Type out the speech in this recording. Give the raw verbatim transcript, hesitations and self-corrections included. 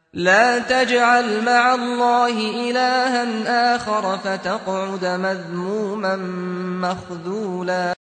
لا تجعل مع الله إلها آخر فتقعد مذموما مخذولا.